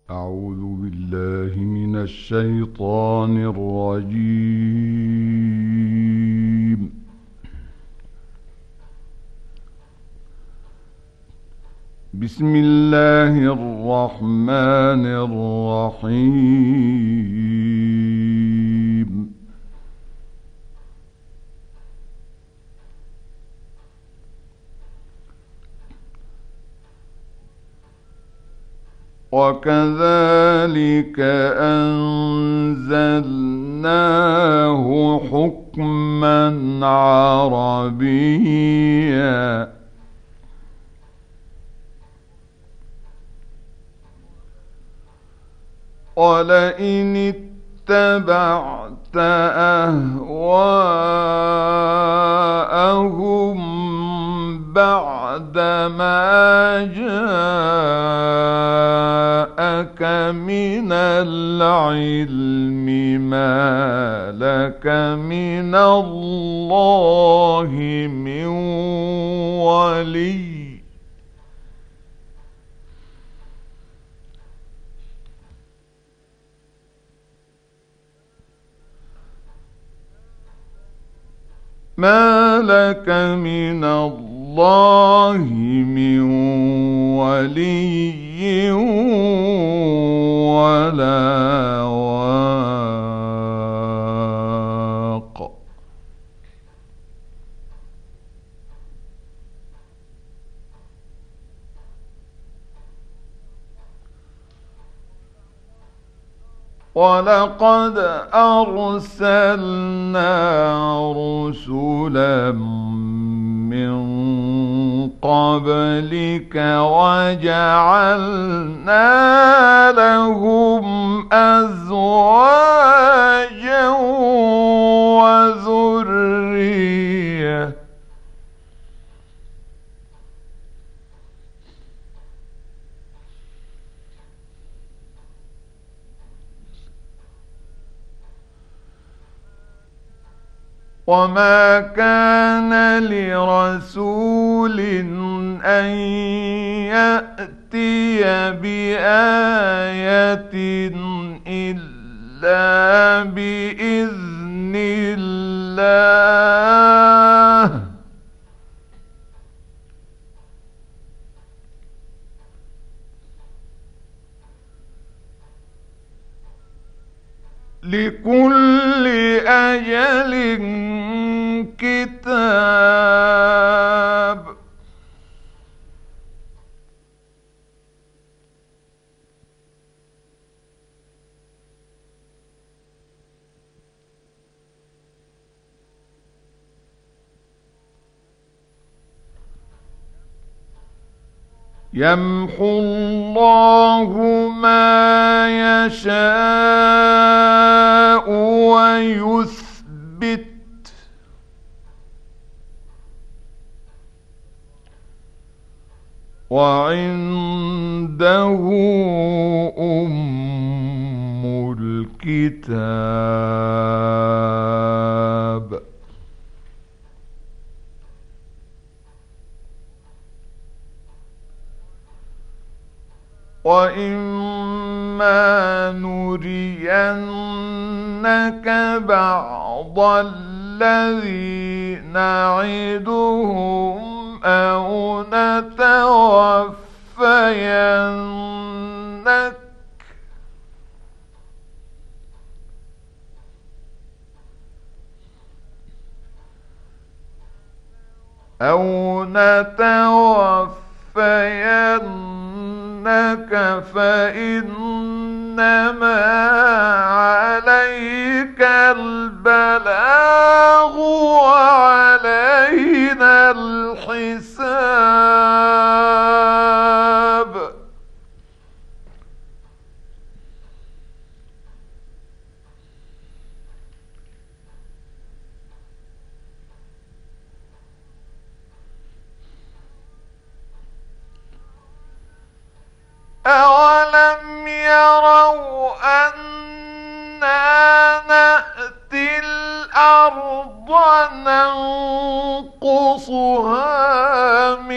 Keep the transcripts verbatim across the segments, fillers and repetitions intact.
أعوذ بالله من الشيطان الرجيم. بسم الله الرحمن الرحيم. وكذلك أنزلناه حكما عربيا ولئن اتبعت أهواءهم بعدما جاءك من العلم ما لك من الله من ولي ما لك من الله من ولي ولا واق. ولقد أرسلنا رسلا من قبلك وجعلنا لهم أزواجا وذرية وما كان لرسول أن يأتي بآية إلا بإذن الله لكل أجل كتاب. يمحو الله ما يشاء ويثبت وعنده أم الكتاب. وإما نرينك بعض الذي نعدهم أو نتوفينك أو نتوفينك فإنما عليك البلاغ وعلينا الحساب. أولم يروا أنا نأتي الأرض ننقصها من من أطرافها،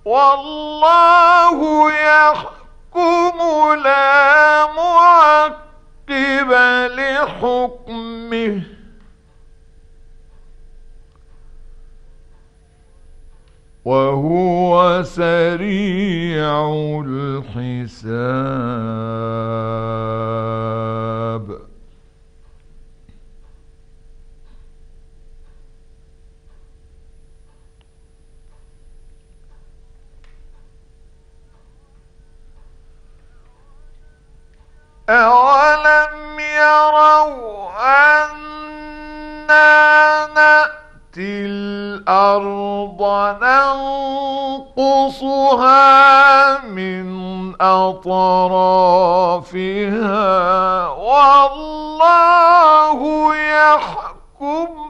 والله يحكم لا معقب لحكمه وهو سريع الحساب. أولم يروا أنا نأتي الأرض ننقصها من أطرافها والله يحكم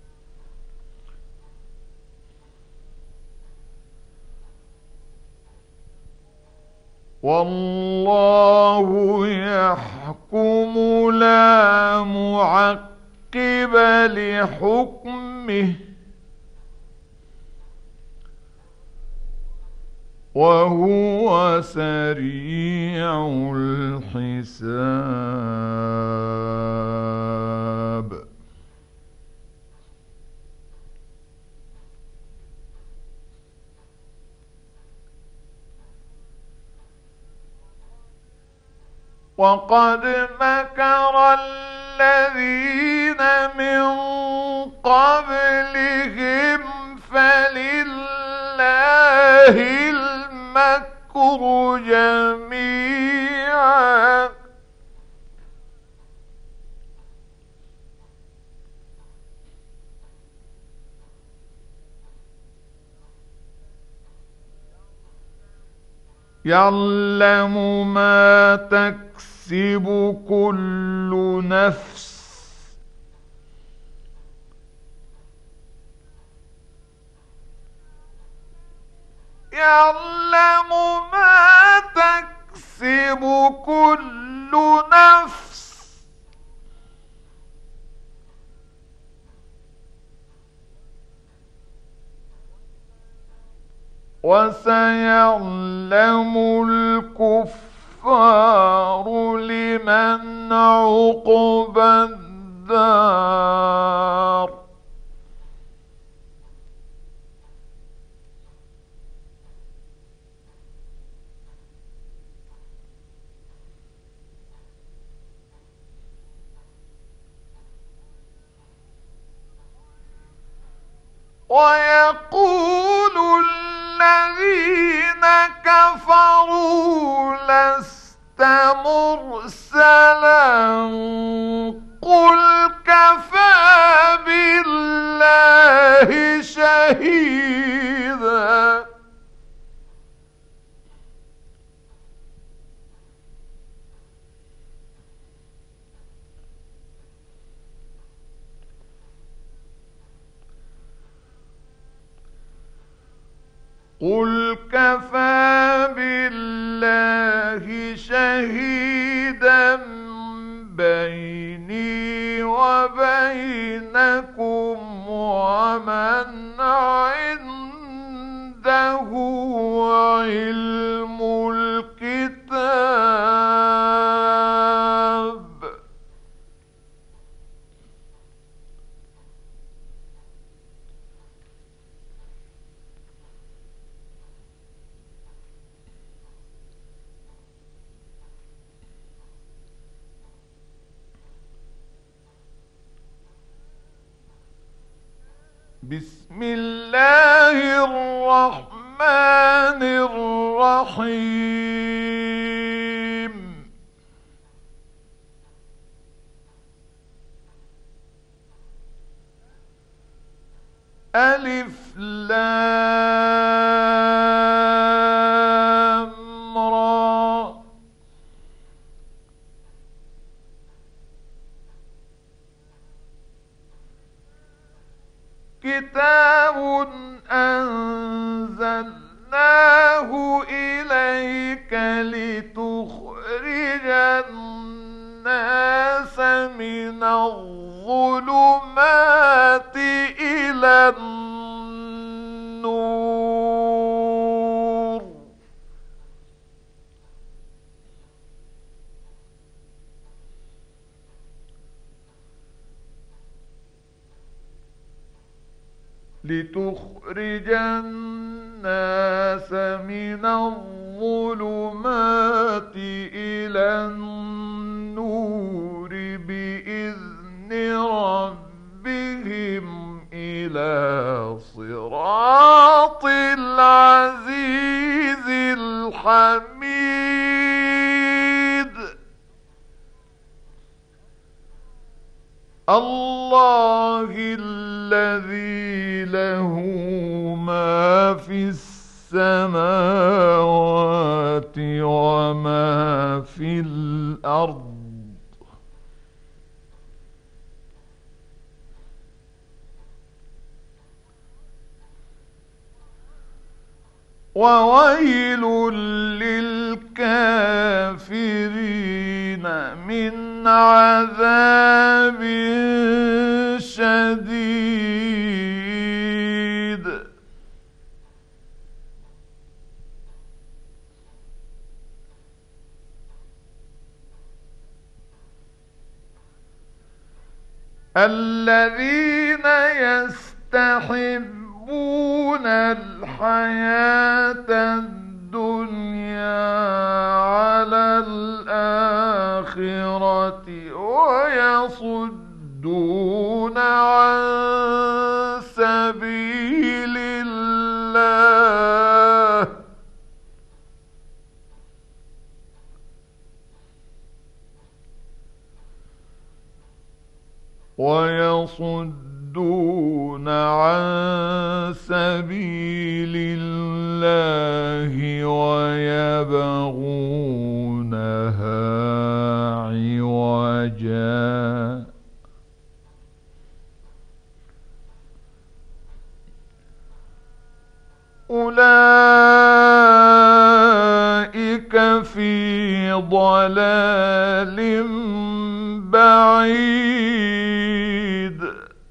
والله يحكم لا معقب لحكمه وهو سريع الحساب. وقد مكر الذين من قبلهم فلله المكر جميعا يعلم ما تكسب كل نفس يعلم ما تكسب كل نفس وسيعلم الكفار لمن عقبى الدار. ويقول الذين كفروا لست مرسلا قل كفى بالله شهيدا. قل كفى بالله شهيدا بيني وبينكم ومن عنده علم الكتاب. بسم الله الرحمن الرحيم. ألف لام را كتاب أنزلناه إليك لتخرج الناس من الظلمات إلى النور لتخرج الناس من الظلمات إلى النور بإذن ربهم إلى صراط العزيز الحميد. الله الذي له ما في السماوات وما في الأرض، وويل للكافرين من عذاب شديد. الذين يستحبون الحياة الدنيا على الآخرة ويصدون عن سبيل الله ويصدون عن سبيل الله ويبغونها عوجا. أولئك في ضلال بعيد.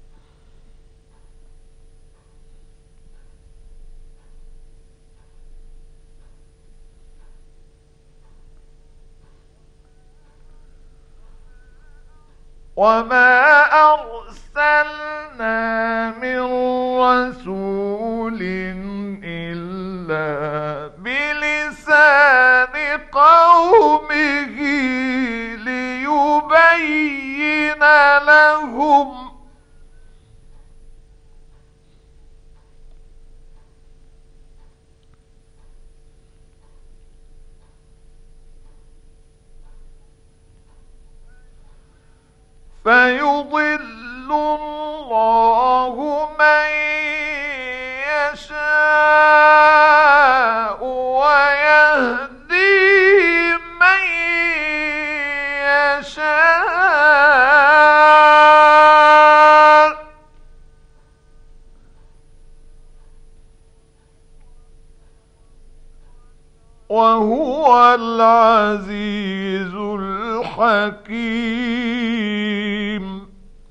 وما أرسلنا من رسول إلا بلسان قومه ليبين لهم فيضل الله من يشاء ويهدي من يشاء وهو العزيز الحكيم.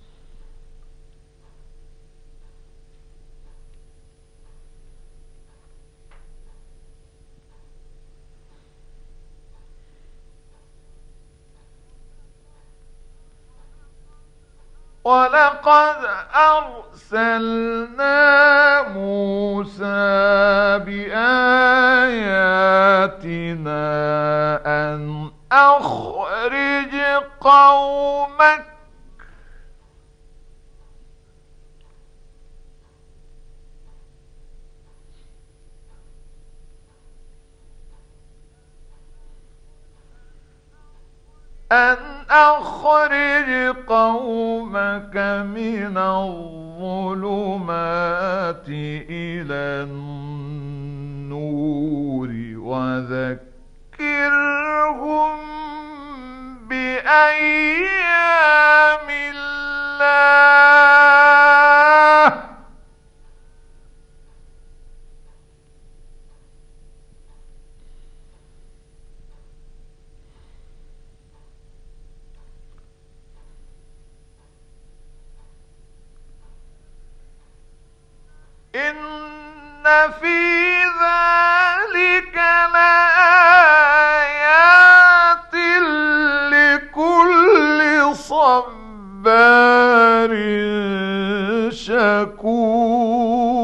ولقد أرسلنا موسى بآياتنا أن أخرج قومك أن أخرج قومك من الظلمات إلى النور وذكرهم بأيام الله إن في ذلك لآيات لكل صبار شكور.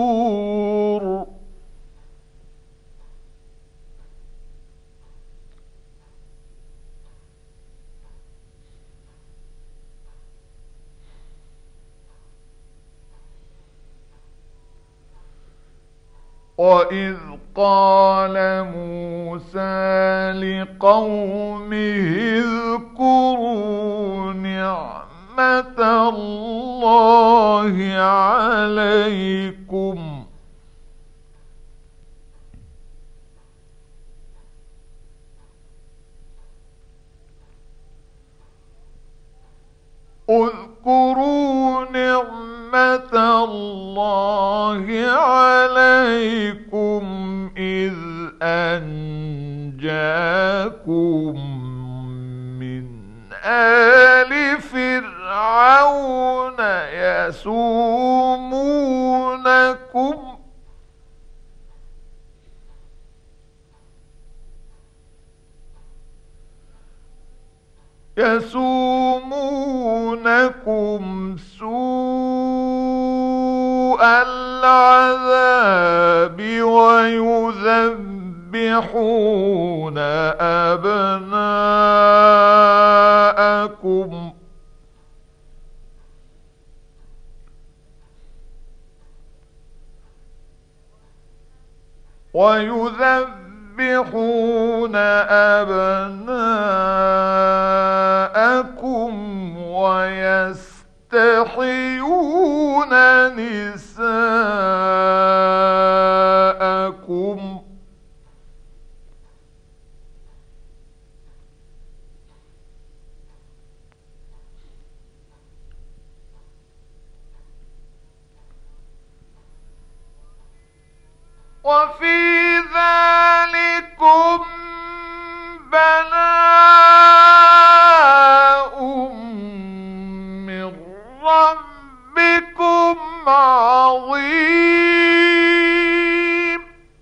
وإذ قال موسى لقومه اذكروا نعمة الله عليكم اذكروا نعمة الله عليكم إذ أنجاكم من آل فرعون يسومونكم يسومونكم سوء العذاب ويذبحون أبناءكم ويذبحون أبناءكم ويستحيون نساءكم وفي ذلكم بلاء من ربكم عظيم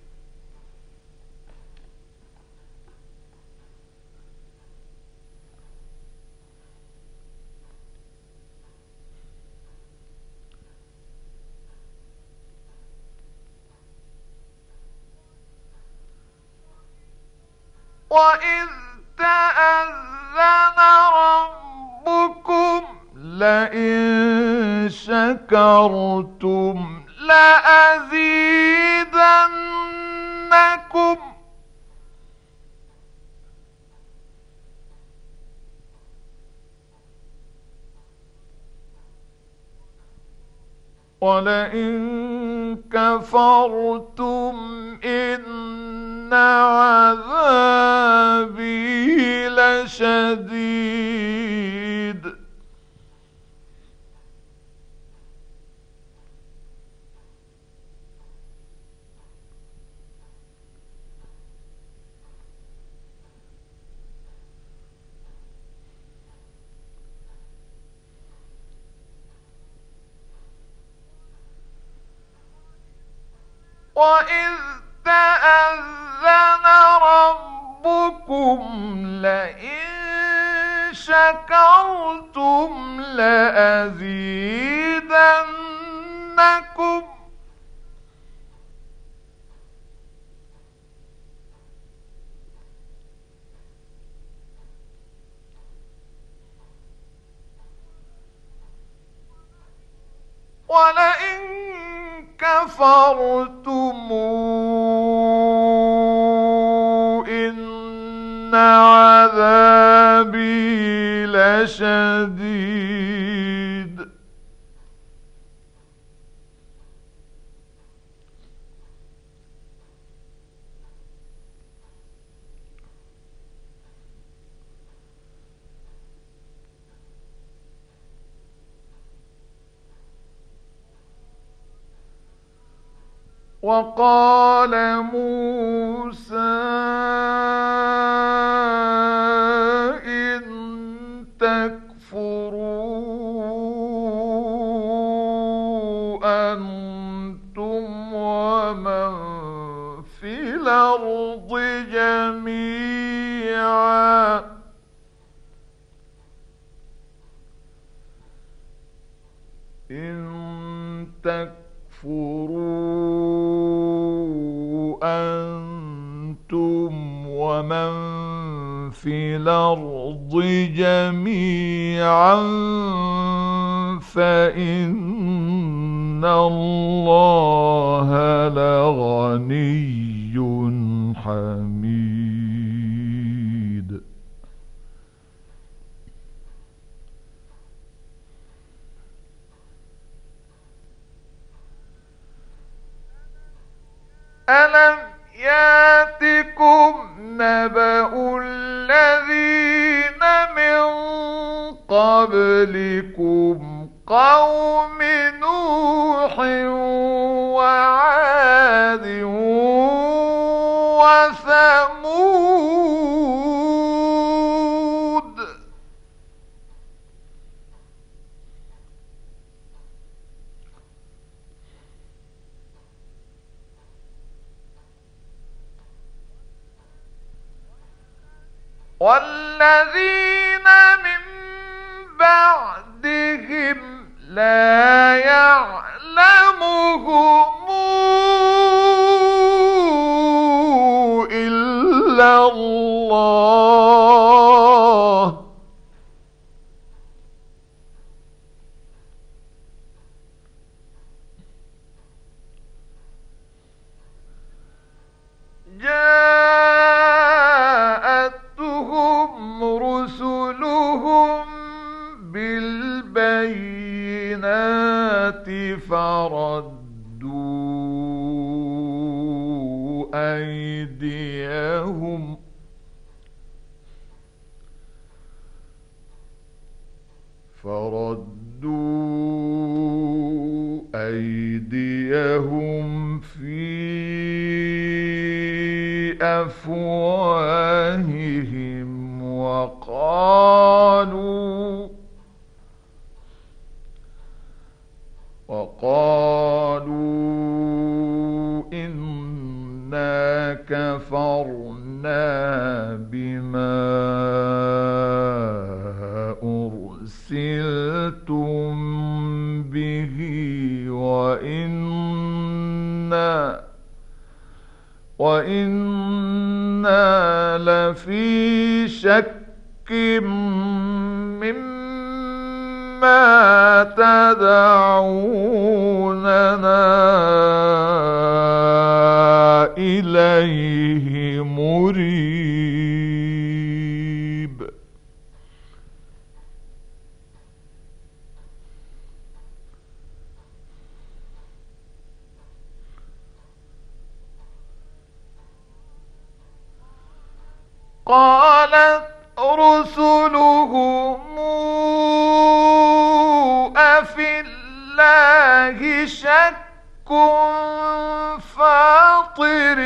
وإذ تأذن ربكم لئن شكرتم لأزيدنكم ولئن كفرتم إن عذابي لشديد وإذ تأذن ربكم لئن شكرتم لأزيدنكم ولئن كفرتم إن عذابي لشديد وقال موسى إن تكفروا أنتم ومن في الأرض جميعا إن تكفروا أنتم ومن في الأرض جميعا فإن الله لغني حميد. ألم ياتكم نبأ الذين من قبلكم قوم نوح وعاد وثمود والذين من بعدهم لا يعلمهم إلا الله جاءتهم رسلهم بالبينات فردوا أيديهم فردوا أيديهم في أفواههم وقالوا وقالوا إنا كفرنا بما أرسلتم به وإنا وإنا لفي شك مما تدعوننا إليه مريب. قالت رسلهم أفي الله شك فاطر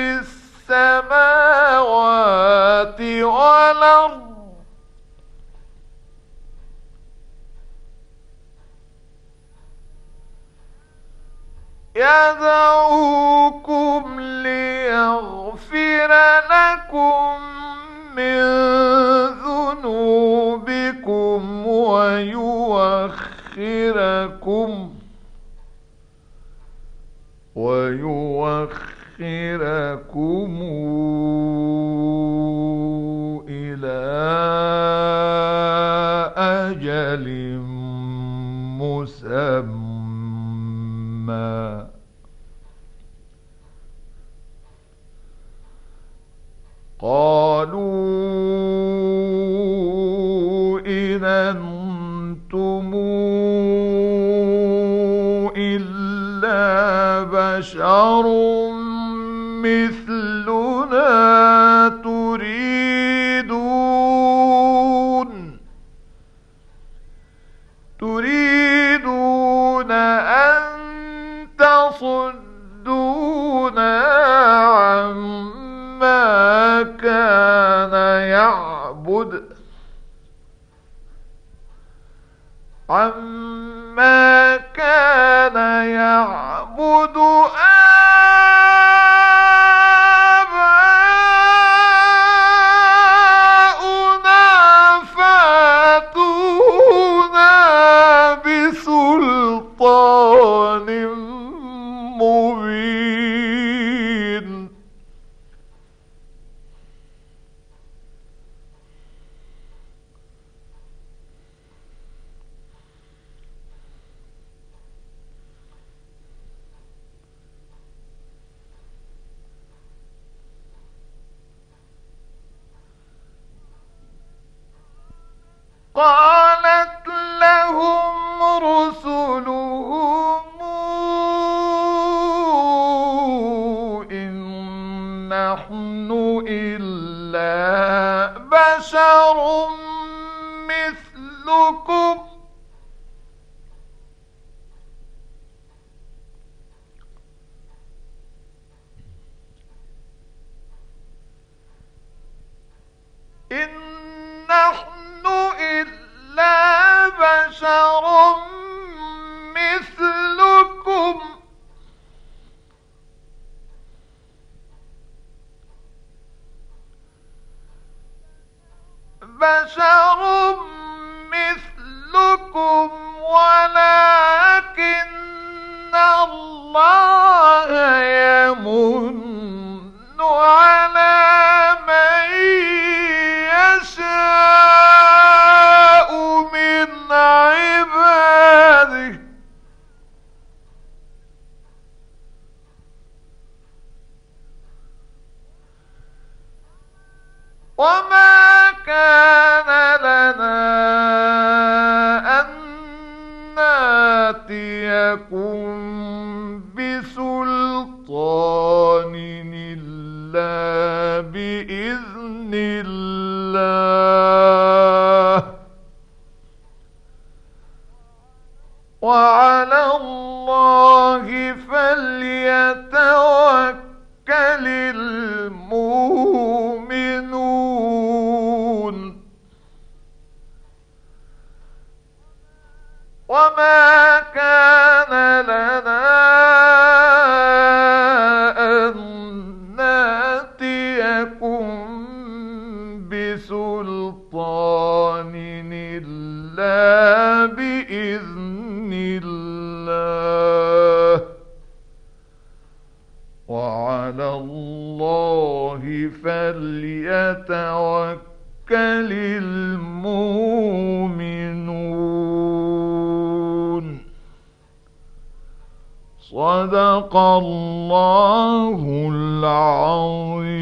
السماوات والأرض يدعوكم ليغفر لكم من ذنوبكم ويؤخركم ويؤخركم إلى أجل مسمى قالوا إن أنتم إلا بشر مثلنا تريدون تريدون أن تصدونا عما كان يعبد عما كان يعبد آباؤنا فاتونا بسلطان مبين. بشر مثلكم بشر مثلكم ولكن الله يمن على من يشاء من عباده وما كان لنا أن ناتيكم بسلطان إلا بإذن الله وعلى الله فليتوكل المؤمنون وما كان لنا أن ناتيكم بسلطان إلا بإذن الله وعلى الله فليتوكل المؤمنون صدق الله العظيم.